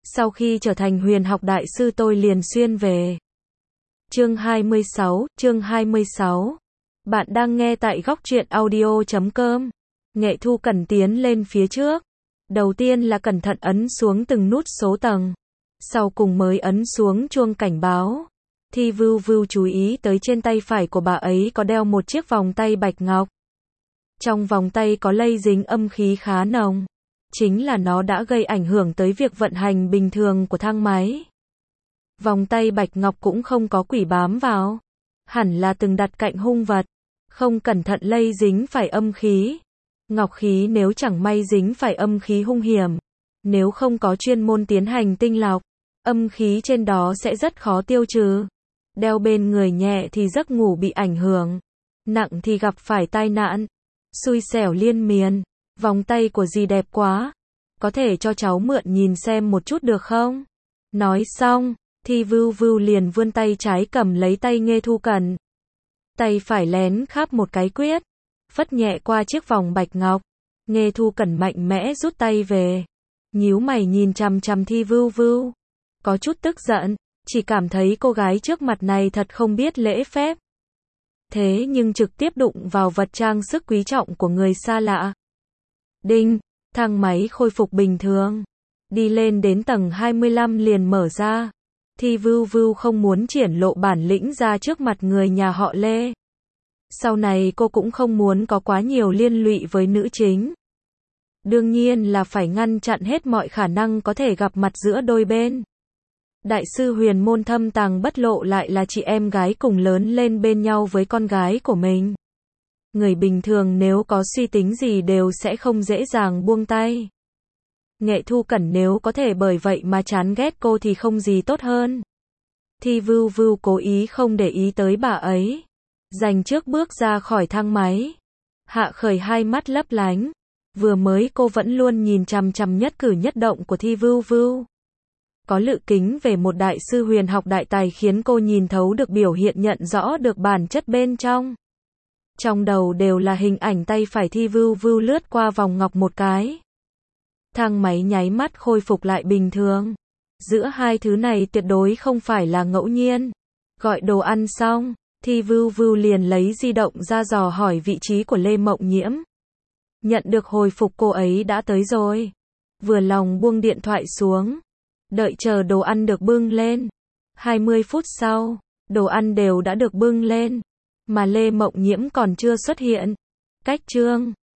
Sau khi trở thành huyền học đại sư tôi liền xuyên về. Chương 26. Bạn đang nghe tại góc truyện audio.com. Nghệ Thu Cẩn tiến lên phía trước. Đầu tiên là cẩn thận ấn xuống từng nút số tầng. Sau cùng mới ấn xuống chuông cảnh báo. Thi Vưu Vưu chú ý tới trên tay phải của bà ấy có đeo một chiếc vòng tay bạch ngọc. Trong vòng tay có lây dính âm khí khá nồng. Chính là nó đã gây ảnh hưởng tới việc vận hành bình thường của thang máy. Vòng tay bạch ngọc cũng không có quỷ bám vào. Hẳn là từng đặt cạnh hung vật. Không cẩn thận lây dính phải âm khí. Ngọc khí nếu chẳng may dính phải âm khí hung hiểm. Nếu không có chuyên môn tiến hành tinh lọc, âm khí trên đó sẽ rất khó tiêu trừ. Đeo bên người nhẹ thì giấc ngủ bị ảnh hưởng. Nặng thì gặp phải tai nạn. Xui xẻo liên miên. Vòng tay của dì đẹp quá. Có thể cho cháu mượn nhìn xem một chút được không? Nói xong, Thi Vưu Vưu liền vươn tay trái cầm lấy tay Nghệ Thu Cẩn. Tay phải lén kháp một cái quyết. Phất nhẹ qua chiếc vòng bạch ngọc. Nghệ Thu Cẩn mạnh mẽ rút tay về. Nhíu mày nhìn chằm chằm Thi Vưu Vưu. Có chút tức giận. Chỉ cảm thấy cô gái trước mặt này thật không biết lễ phép. Thế nhưng trực tiếp đụng vào vật trang sức quý trọng của người xa lạ. Đinh, thang máy khôi phục bình thường. Đi lên đến tầng 25 liền mở ra. Thi Vưu Vưu không muốn triển lộ bản lĩnh ra trước mặt người nhà họ Lê. Sau này cô cũng không muốn có quá nhiều liên lụy với nữ chính. Đương nhiên là phải ngăn chặn hết mọi khả năng có thể gặp mặt giữa đôi bên. Đại sư huyền môn thâm tàng bất lộ lại là chị em gái cùng lớn lên bên nhau với con gái của mình. Người bình thường nếu có suy tính gì đều sẽ không dễ dàng buông tay. Nghệ Thu Cẩn nếu có thể bởi vậy mà chán ghét cô thì không gì tốt hơn. Thi Vưu Vưu cố ý không để ý tới bà ấy. Dành trước bước ra khỏi thang máy. Hạ Khởi hai mắt lấp lánh. Vừa mới cô vẫn luôn nhìn chằm chằm nhất cử nhất động của Thi Vưu Vưu. Có lự kính về một đại sư huyền học đại tài khiến cô nhìn thấu được biểu hiện nhận rõ được bản chất bên trong. Trong đầu đều là hình ảnh tay phải Thi Vưu Vưu lướt qua vòng ngọc một cái. Thang máy nháy mắt khôi phục lại bình thường. Giữa hai thứ này tuyệt đối không phải là ngẫu nhiên. Gọi đồ ăn xong, Thi Vưu Vưu liền lấy di động ra dò hỏi vị trí của Lê Mộng Nhiễm. Nhận được hồi phục cô ấy đã tới rồi. Vừa lòng buông điện thoại xuống. Đợi chờ đồ ăn được bưng lên. 20 phút sau, đồ ăn đều đã được bưng lên. Mà Lê Mộng Nhiễm còn chưa xuất hiện. Cách chương